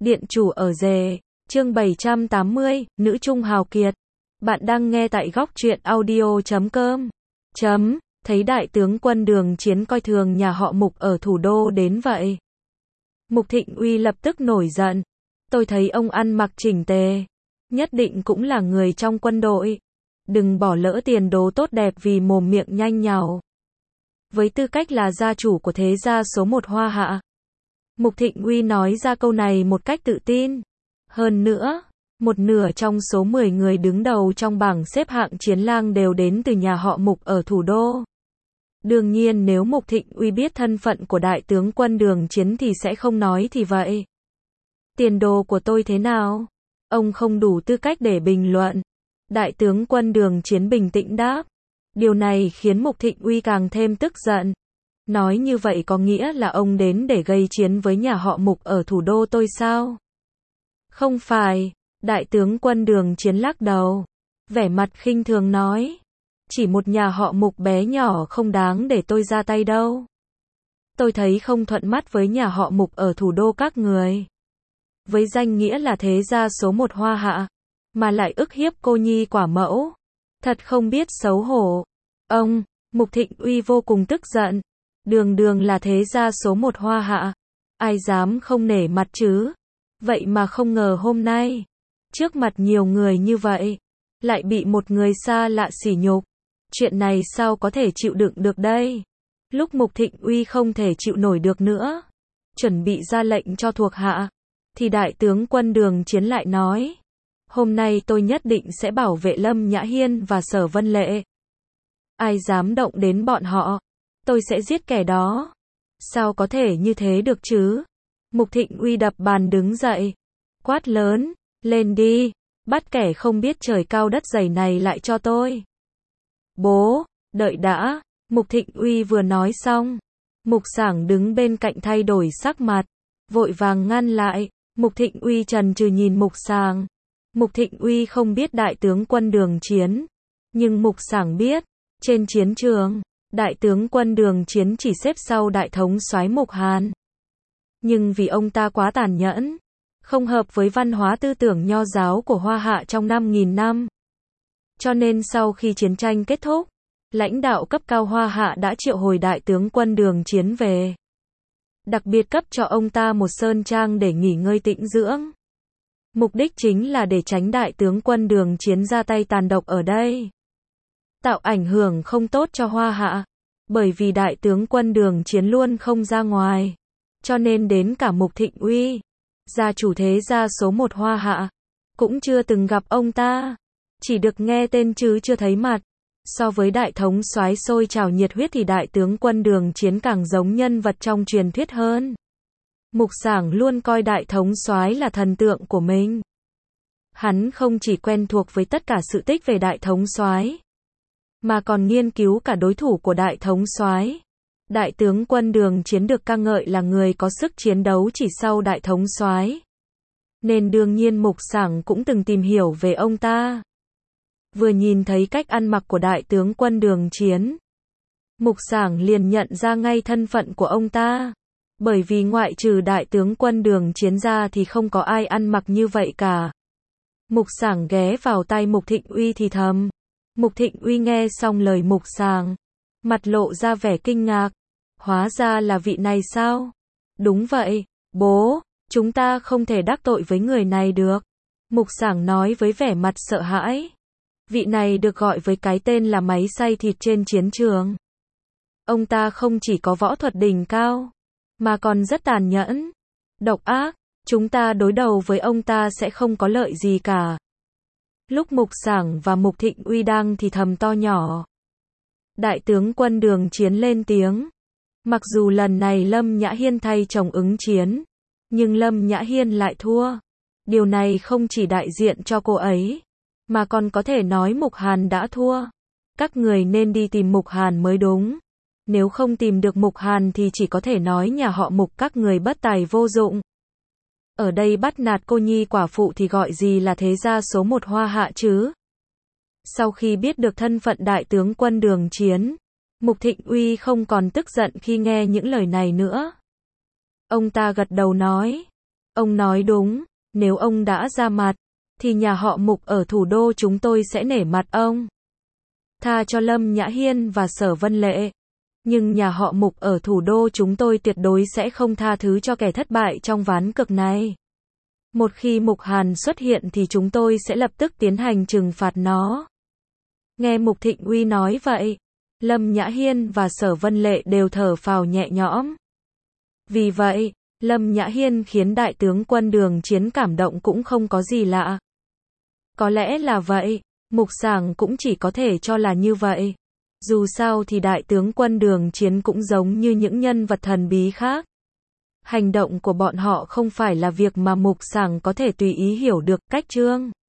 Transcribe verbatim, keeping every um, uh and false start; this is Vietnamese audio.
Điện chủ ở rể, chương bảy trăm tám mươi, nữ trung hào kiệt. Bạn đang nghe tại góc truyện audio chấm com. Chấm, thấy đại tướng quân Đường Chiến coi thường nhà họ Mục ở thủ đô đến vậy. Mục Thịnh Uy lập tức nổi giận. Tôi thấy ông ăn mặc chỉnh tề, nhất định cũng là người trong quân đội. Đừng bỏ lỡ tiền đồ tốt đẹp vì mồm miệng nhanh nhảu. Với tư cách là gia chủ của thế gia số một Hoa Hạ, Mục Thịnh Uy nói ra câu này một cách tự tin. Hơn nữa, một nửa trong số mười người đứng đầu trong bảng xếp hạng chiến lang đều đến từ nhà họ Mục ở thủ đô. Đương nhiên nếu Mục Thịnh Uy biết thân phận của đại tướng quân Đường Chiến thì sẽ không nói thì vậy. Tiền đồ của tôi thế nào? Ông không đủ tư cách để bình luận. Đại tướng quân Đường Chiến bình tĩnh đáp. Điều này khiến Mục Thịnh Uy càng thêm tức giận. Nói như vậy có nghĩa là ông đến để gây chiến với nhà họ Mục ở thủ đô tôi sao? Không phải, đại tướng quân Đường Chiến lắc đầu. Vẻ mặt khinh thường nói. Chỉ một nhà họ Mục bé nhỏ không đáng để tôi ra tay đâu. Tôi thấy không thuận mắt với nhà họ Mục ở thủ đô các người. Với danh nghĩa là thế gia số một Hoa Hạ, mà lại ức hiếp cô nhi quả mẫu. Thật không biết xấu hổ. Ông, Mục Thịnh Uy vô cùng tức giận. Đường đường là thế gia số một Hoa Hạ. Ai dám không nể mặt chứ? Vậy mà không ngờ hôm nay, trước mặt nhiều người như vậy, lại bị một người xa lạ sỉ nhục. Chuyện này sao có thể chịu đựng được đây? Lúc Mục Thịnh Uy không thể chịu nổi được nữa, chuẩn bị ra lệnh cho thuộc hạ, thì đại tướng quân Đường Chiến lại nói. Hôm nay tôi nhất định sẽ bảo vệ Lâm Nhã Hiên và Sở Vân Lệ. Ai dám động đến bọn họ, tôi sẽ giết kẻ đó. Sao có thể như thế được chứ? Mục Thịnh Uy đập bàn đứng dậy, quát lớn, lên đi, bắt kẻ không biết trời cao đất dày này lại cho tôi. Bố, đợi đã, Mục Thịnh Uy vừa nói xong, Mục Sảng đứng bên cạnh thay đổi sắc mặt, vội vàng ngăn lại. Mục Thịnh Uy trần trừ nhìn Mục Sảng. Mục Thịnh Uy không biết đại tướng quân Đường Chiến, nhưng Mục Sảng biết, trên chiến trường, đại tướng quân Đường Chiến chỉ xếp sau đại thống soái Mục Hàn. Nhưng vì ông ta quá tàn nhẫn, không hợp với văn hóa tư tưởng nho giáo của Hoa Hạ trong năm nghìn năm. Cho nên sau khi chiến tranh kết thúc, lãnh đạo cấp cao Hoa Hạ đã triệu hồi đại tướng quân Đường Chiến về. Đặc biệt cấp cho ông ta một sơn trang để nghỉ ngơi tĩnh dưỡng. Mục đích chính là để tránh đại tướng quân Đường Chiến ra tay tàn độc ở đây, tạo ảnh hưởng không tốt cho Hoa Hạ. Bởi vì đại tướng quân Đường Chiến luôn không ra ngoài, cho nên đến cả Mục Thịnh Uy, gia chủ thế gia số một Hoa Hạ, cũng chưa từng gặp ông ta, chỉ được nghe tên chứ chưa thấy mặt. So với đại thống soái sôi trào nhiệt huyết thì đại tướng quân Đường Chiến càng giống nhân vật trong truyền thuyết hơn. Mục Sảng luôn coi đại thống soái là thần tượng của mình. Hắn không chỉ quen thuộc với tất cả sự tích về đại thống soái, mà còn nghiên cứu cả đối thủ của đại thống soái. Đại tướng quân Đường Chiến được ca ngợi là người có sức chiến đấu chỉ sau đại thống soái, nên đương nhiên Mục Sảng cũng từng tìm hiểu về ông ta. Vừa nhìn thấy cách ăn mặc của đại tướng quân Đường Chiến, Mục Sảng liền nhận ra ngay thân phận của ông ta. Bởi vì ngoại trừ đại tướng quân Đường Chiến ra thì không có ai ăn mặc như vậy cả. Mục Sảng ghé vào tai Mục Thịnh Uy thì thầm. Mục Thịnh Uy nghe xong lời Mục Sảng, mặt lộ ra vẻ kinh ngạc. Hóa ra là vị này sao? Đúng vậy, bố, chúng ta không thể đắc tội với người này được. Mục Sảng nói với vẻ mặt sợ hãi. Vị này được gọi với cái tên là máy xay thịt trên chiến trường. Ông ta không chỉ có võ thuật đỉnh cao, mà còn rất tàn nhẫn, độc ác. Chúng ta đối đầu với ông ta sẽ không có lợi gì cả. Lúc Mục Sảng và Mục Thịnh Uy đang thì thầm to nhỏ, đại tướng quân Đường Chiến lên tiếng. Mặc dù lần này Lâm Nhã Hiên thay chồng ứng chiến, nhưng Lâm Nhã Hiên lại thua. Điều này không chỉ đại diện cho cô ấy, mà còn có thể nói Mục Hàn đã thua. Các người nên đi tìm Mục Hàn mới đúng. Nếu không tìm được Mục Hàn thì chỉ có thể nói nhà họ Mục các người bất tài vô dụng. Ở đây bắt nạt cô nhi quả phụ thì gọi gì là thế gia số một Hoa Hạ chứ? Sau khi biết được thân phận đại tướng quân Đường Chiến, Mục Thịnh Uy không còn tức giận khi nghe những lời này nữa. Ông ta gật đầu nói. Ông nói đúng, nếu ông đã ra mặt, thì nhà họ Mục ở thủ đô chúng tôi sẽ nể mặt ông. Tha cho Lâm Nhã Hiên và Sở Vân Lệ. Nhưng nhà họ Mục ở thủ đô chúng tôi tuyệt đối sẽ không tha thứ cho kẻ thất bại trong ván cược này. Một khi Mục Hàn xuất hiện thì chúng tôi sẽ lập tức tiến hành trừng phạt nó. Nghe Mục Thịnh Uy nói vậy, Lâm Nhã Hiên và Sở Vân Lệ đều thở phào nhẹ nhõm. Vì vậy, Lâm Nhã Hiên khiến đại tướng quân Đường Chiến cảm động cũng không có gì lạ. Có lẽ là vậy, Mục Sảng cũng chỉ có thể cho là như vậy. Dù sao thì đại tướng quân Đường Chiến cũng giống như những nhân vật thần bí khác. Hành động của bọn họ không phải là việc mà Mục Sảng có thể tùy ý hiểu được, cách chương.